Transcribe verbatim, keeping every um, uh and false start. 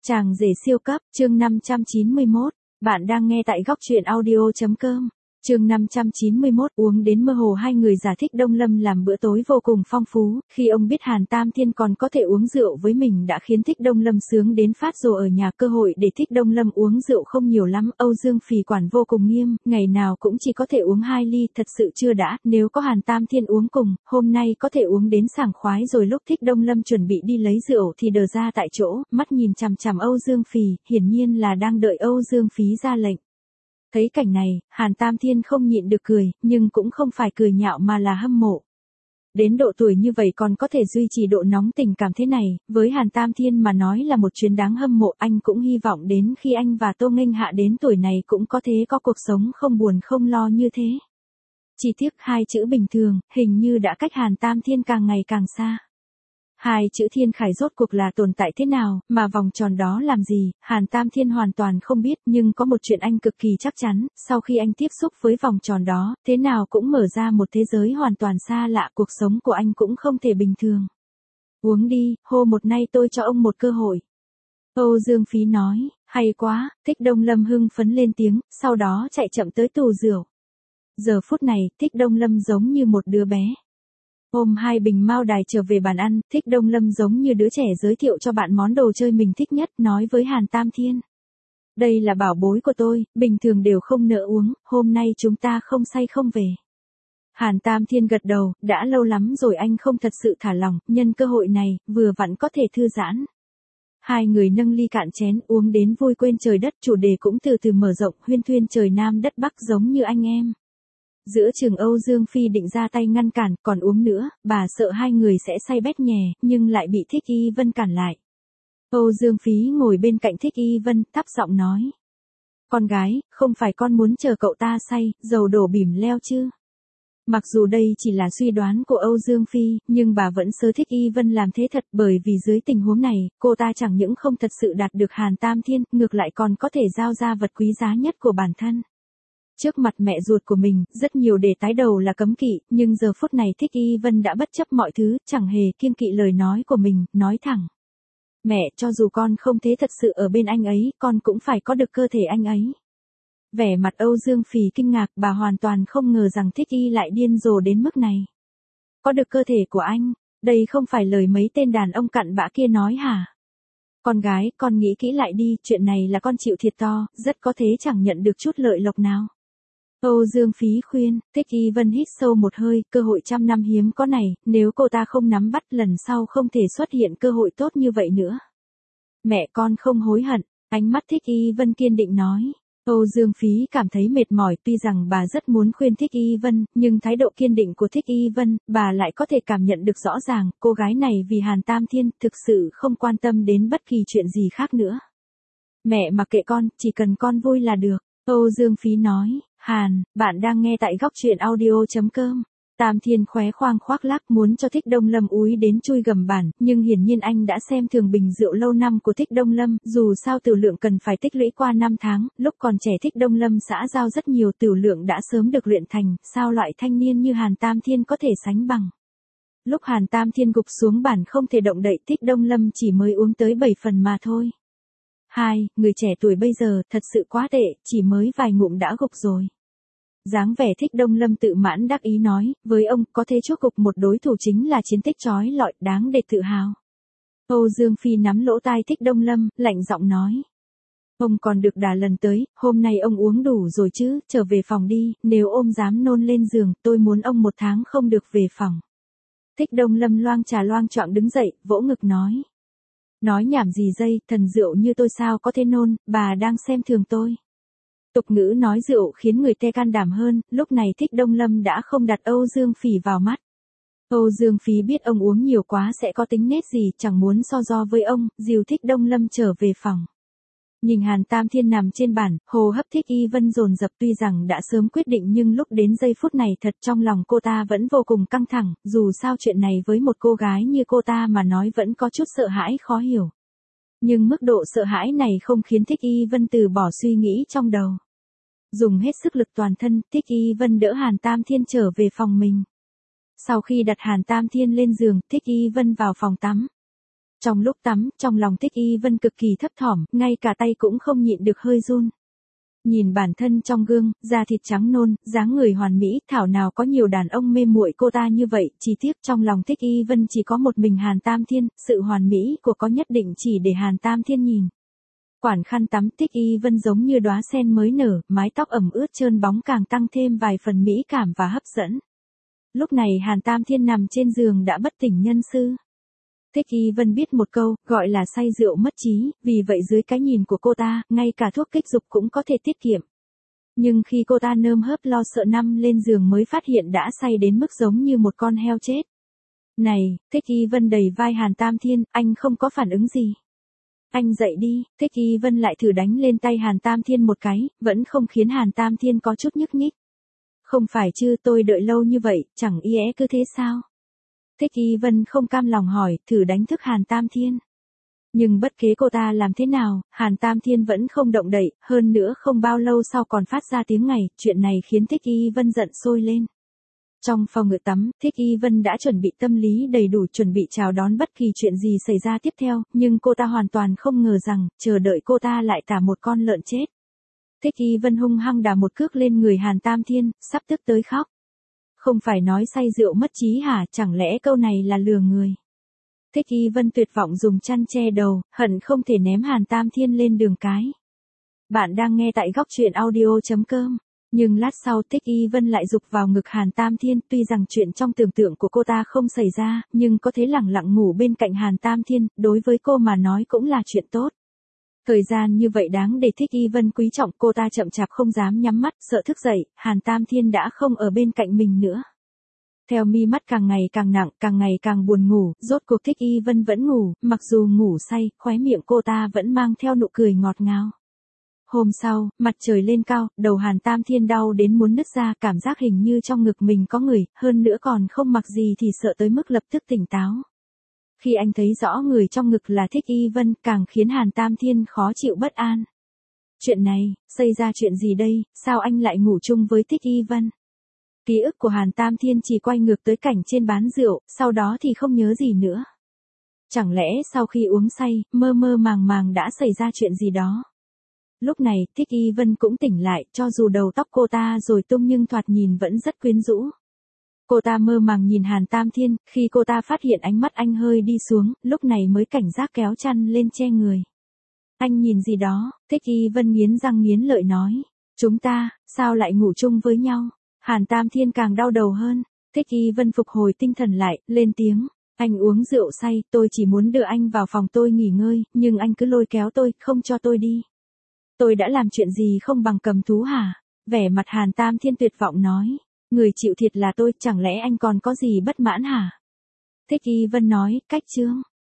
Chàng rể siêu cấp, chương năm trăm chín mươi mốt. Bạn đang nghe tại góc truyện audio chấm com. Chương năm trăm chín mươi mốt, uống đến mơ hồ hai người giả Thích Đông Lâm làm bữa tối vô cùng phong phú, khi ông biết Hàn Tam Thiên còn có thể uống rượu với mình đã khiến Thích Đông Lâm sướng đến phát rồ ở nhà. Cơ hội để Thích Đông Lâm uống rượu không nhiều lắm, Âu Dương Phỉ quản vô cùng nghiêm, ngày nào cũng chỉ có thể uống hai ly, thật sự chưa đã, nếu có Hàn Tam Thiên uống cùng, hôm nay có thể uống đến sảng khoái rồi. Lúc Thích Đông Lâm chuẩn bị đi lấy rượu thì đờ ra tại chỗ, mắt nhìn chằm chằm Âu Dương Phỉ, hiển nhiên là đang đợi Âu Dương Phỉ ra lệnh. Thấy cảnh này, Hàn Tam Thiên không nhịn được cười, nhưng cũng không phải cười nhạo mà là hâm mộ. Đến độ tuổi như vậy còn có thể duy trì độ nóng tình cảm thế này, với Hàn Tam Thiên mà nói là một chuyến đáng hâm mộ. Anh cũng hy vọng đến khi anh và Tô Nghênh Hạ đến tuổi này cũng có thế, có cuộc sống không buồn không lo như thế. Chỉ tiếc hai chữ bình thường, hình như đã cách Hàn Tam Thiên càng ngày càng xa. Hai chữ thiên khải rốt cuộc là tồn tại thế nào, mà vòng tròn đó làm gì, Hàn Tam Thiên hoàn toàn không biết, nhưng có một chuyện anh cực kỳ chắc chắn, sau khi anh tiếp xúc với vòng tròn đó, thế nào cũng mở ra một thế giới hoàn toàn xa lạ, cuộc sống của anh cũng không thể bình thường. Uống đi, hô một nay tôi cho ông một cơ hội. Âu Dương Phí nói, hay quá. Thích Đông Lâm hưng phấn lên tiếng, sau đó chạy chậm tới tủ rượu. Giờ phút này, Thích Đông Lâm giống như một đứa bé. Ôm hai bình mao đài trở về bàn ăn, Thích Đông Lâm giống như đứa trẻ giới thiệu cho bạn món đồ chơi mình thích nhất, nói với Hàn Tam Thiên. Đây là bảo bối của tôi, bình thường đều không nỡ uống, hôm nay chúng ta không say không về. Hàn Tam Thiên gật đầu, đã lâu lắm rồi anh không thật sự thả lỏng, nhân cơ hội này, vừa vặn có thể thư giãn. Hai người nâng ly cạn chén uống đến vui quên trời đất, chủ đề cũng từ từ mở rộng, huyên thuyên trời Nam đất Bắc giống như anh em. Giữa chừng Âu Dương Phi định ra tay ngăn cản, còn uống nữa, bà sợ hai người sẽ say bét nhè, nhưng lại bị Thích Y Vân cản lại. Âu Dương Phí ngồi bên cạnh Thích Y Vân, thấp giọng nói. Con gái, không phải con muốn chờ cậu ta say, dầu đổ bìm leo chứ. Mặc dù đây chỉ là suy đoán của Âu Dương Phi, nhưng bà vẫn sớ Thích Y Vân làm thế thật, bởi vì dưới tình huống này, cô ta chẳng những không thật sự đạt được Hàn Tam Thiên, ngược lại còn có thể giao ra vật quý giá nhất của bản thân. Trước mặt mẹ ruột của mình, rất nhiều đề tái đầu là cấm kỵ, nhưng giờ phút này Thích Y Vân đã bất chấp mọi thứ, chẳng hề kiêng kỵ lời nói của mình, nói thẳng. Mẹ, cho dù con không thế thật sự ở bên anh ấy, con cũng phải có được cơ thể anh ấy. Vẻ mặt Âu Dương Phỉ kinh ngạc, bà hoàn toàn không ngờ rằng Thích Y lại điên rồ đến mức này. Có được cơ thể của anh, đây không phải lời mấy tên đàn ông cặn bã kia nói hả? Con gái, con nghĩ kỹ lại đi, chuyện này là con chịu thiệt to, rất có thế chẳng nhận được chút lợi lộc nào. Âu Dương Phí khuyên. Thích Y Vân hít sâu một hơi, cơ hội trăm năm hiếm có này, nếu cô ta không nắm bắt lần sau không thể xuất hiện cơ hội tốt như vậy nữa. Mẹ con không hối hận, ánh mắt Thích Y Vân kiên định nói. Âu Dương Phí cảm thấy mệt mỏi, tuy rằng bà rất muốn khuyên Thích Y Vân, nhưng thái độ kiên định của Thích Y Vân, bà lại có thể cảm nhận được rõ ràng, cô gái này vì Hàn Tam Thiên, thực sự không quan tâm đến bất kỳ chuyện gì khác nữa. Mẹ mặc kệ con, chỉ cần con vui là được. Âu Dương Phí nói. Hàn, bạn đang nghe tại góc truyện audio chấm com. Tam Thiên khóe khoang khoác lác muốn cho Thích Đông Lâm úi đến chui gầm bàn, nhưng hiển nhiên anh đã xem thường bình rượu lâu năm của Thích Đông Lâm, dù sao tửu lượng cần phải tích lũy qua năm tháng, lúc còn trẻ Thích Đông Lâm xã giao rất nhiều, tửu lượng đã sớm được luyện thành, sao loại thanh niên như Hàn Tam Thiên có thể sánh bằng. Lúc Hàn Tam Thiên gục xuống bàn không thể động đậy, Thích Đông Lâm chỉ mới uống tới bảy phần mà thôi. Hai, người trẻ tuổi bây giờ thật sự quá tệ, chỉ mới vài ngụm đã gục rồi. Dáng vẻ Thích Đông Lâm tự mãn đắc ý nói, với ông, có thể chuốc gục một đối thủ chính là chiến tích chói lọi, đáng để tự hào. Âu Dương Phi nắm lỗ tai Thích Đông Lâm, lạnh giọng nói. Ông còn được đà lần tới, hôm nay ông uống đủ rồi chứ, trở về phòng đi, nếu ông dám nôn lên giường, tôi muốn ông một tháng không được về phòng. Thích Đông Lâm loang trà loang choạng đứng dậy, vỗ ngực nói. Nói nhảm gì dây, thần rượu như tôi sao có thể nôn, bà đang xem thường tôi. Tục ngữ nói rượu khiến người tê can đảm hơn, lúc này Thích Đông Lâm đã không đặt Âu Dương Phỉ vào mắt. Âu Dương Phí biết ông uống nhiều quá sẽ có tính nết gì, chẳng muốn so do với ông, dìu Thích Đông Lâm trở về phòng. Nhìn Hàn Tam Thiên nằm trên bàn, hô hấp Thích Y Vân dồn dập, tuy rằng đã sớm quyết định nhưng lúc đến giây phút này thật trong lòng cô ta vẫn vô cùng căng thẳng, dù sao chuyện này với một cô gái như cô ta mà nói vẫn có chút sợ hãi khó hiểu. Nhưng mức độ sợ hãi này không khiến Thích Y Vân từ bỏ suy nghĩ trong đầu. Dùng hết sức lực toàn thân, Thích Y Vân đỡ Hàn Tam Thiên trở về phòng mình. Sau khi đặt Hàn Tam Thiên lên giường, Thích Y Vân vào phòng tắm. Trong lúc tắm, trong lòng Thích Y Vân cực kỳ thấp thỏm, ngay cả tay cũng không nhịn được hơi run. Nhìn bản thân trong gương, da thịt trắng nôn, dáng người hoàn mỹ, thảo nào có nhiều đàn ông mê muội cô ta như vậy, chỉ tiếc trong lòng Thích Y Vân chỉ có một mình Hàn Tam Thiên, sự hoàn mỹ của có nhất định chỉ để Hàn Tam Thiên nhìn. Quản khăn tắm Thích Y Vân giống như đóa sen mới nở, mái tóc ẩm ướt trơn bóng càng tăng thêm vài phần mỹ cảm và hấp dẫn. Lúc này Hàn Tam Thiên nằm trên giường đã bất tỉnh nhân sự. Thích Y Vân biết một câu, gọi là say rượu mất trí, vì vậy dưới cái nhìn của cô ta, ngay cả thuốc kích dục cũng có thể tiết kiệm. Nhưng khi cô ta nơm hớp lo sợ nằm lên giường mới phát hiện đã say đến mức giống như một con heo chết. Này, Thích Y Vân đẩy vai Hàn Tam Thiên, anh không có phản ứng gì. Anh dậy đi, Thích Y Vân lại thử đánh lên tay Hàn Tam Thiên một cái, vẫn không khiến Hàn Tam Thiên có chút nhức nhích. Không phải chứ, tôi đợi lâu như vậy, chẳng ý é cứ thế sao? Thích Y Vân không cam lòng hỏi, thử đánh thức Hàn Tam Thiên. Nhưng bất kể cô ta làm thế nào, Hàn Tam Thiên vẫn không động đậy, hơn nữa không bao lâu sau còn phát ra tiếng ngày, chuyện này khiến Thích Y Vân giận sôi lên. Trong phòng ngự tắm, Thích Y Vân đã chuẩn bị tâm lý đầy đủ chuẩn bị chào đón bất kỳ chuyện gì xảy ra tiếp theo, nhưng cô ta hoàn toàn không ngờ rằng, chờ đợi cô ta lại tả một con lợn chết. Thích Y Vân hung hăng đá một cước lên người Hàn Tam Thiên, sắp tức tới khóc. Không phải nói say rượu mất trí hả, chẳng lẽ câu này là lừa người. Thích Y Vân tuyệt vọng dùng chăn che đầu, hận không thể ném Hàn Tam Thiên lên đường cái. Bạn đang nghe tại góc truyện audio chấm com. Nhưng lát sau Thích Y Vân lại giục vào ngực Hàn Tam Thiên, tuy rằng chuyện trong tưởng tượng của cô ta không xảy ra, nhưng có thể lẳng lặng ngủ bên cạnh Hàn Tam Thiên, đối với cô mà nói cũng là chuyện tốt. Thời gian như vậy đáng để Thích Y Vân quý trọng, cô ta chậm chạp không dám nhắm mắt, sợ thức dậy, Hàn Tam Thiên đã không ở bên cạnh mình nữa. Theo mi mắt càng ngày càng nặng, càng ngày càng buồn ngủ, rốt cuộc Thích Y Vân vẫn ngủ, mặc dù ngủ say, khóe miệng cô ta vẫn mang theo nụ cười ngọt ngào. Hôm sau, mặt trời lên cao, đầu Hàn Tam Thiên đau đến muốn nứt ra, cảm giác hình như trong ngực mình có người, hơn nữa còn không mặc gì thì sợ tới mức lập tức tỉnh táo. Khi anh thấy rõ người trong ngực là Thích Y Vân, càng khiến Hàn Tam Thiên khó chịu bất an. Chuyện này, xảy ra chuyện gì đây, sao anh lại ngủ chung với Thích Y Vân? Ký ức của Hàn Tam Thiên chỉ quay ngược tới cảnh trên bán rượu, sau đó thì không nhớ gì nữa. Chẳng lẽ sau khi uống say, mơ mơ màng màng đã xảy ra chuyện gì đó? Lúc này, Thích Y Vân cũng tỉnh lại, cho dù đầu tóc cô ta rồi tung nhưng thoạt nhìn vẫn rất quyến rũ. Cô ta mơ màng nhìn Hàn Tam Thiên, khi cô ta phát hiện ánh mắt anh hơi đi xuống, lúc này mới cảnh giác kéo chăn lên che người. Anh nhìn gì đó, Thích Y Vân nghiến răng nghiến lợi nói. Chúng ta, sao lại ngủ chung với nhau? Hàn Tam Thiên càng đau đầu hơn. Thích Y Vân phục hồi tinh thần lại, lên tiếng. Anh uống rượu say, tôi chỉ muốn đưa anh vào phòng tôi nghỉ ngơi, nhưng anh cứ lôi kéo tôi, không cho tôi đi. Tôi đã làm chuyện gì không bằng cầm thú hả? Vẻ mặt Hàn Tam Thiên tuyệt vọng nói. Người chịu thiệt là tôi, chẳng lẽ anh còn có gì bất mãn hả? Thích Y Vân nói, cách chương.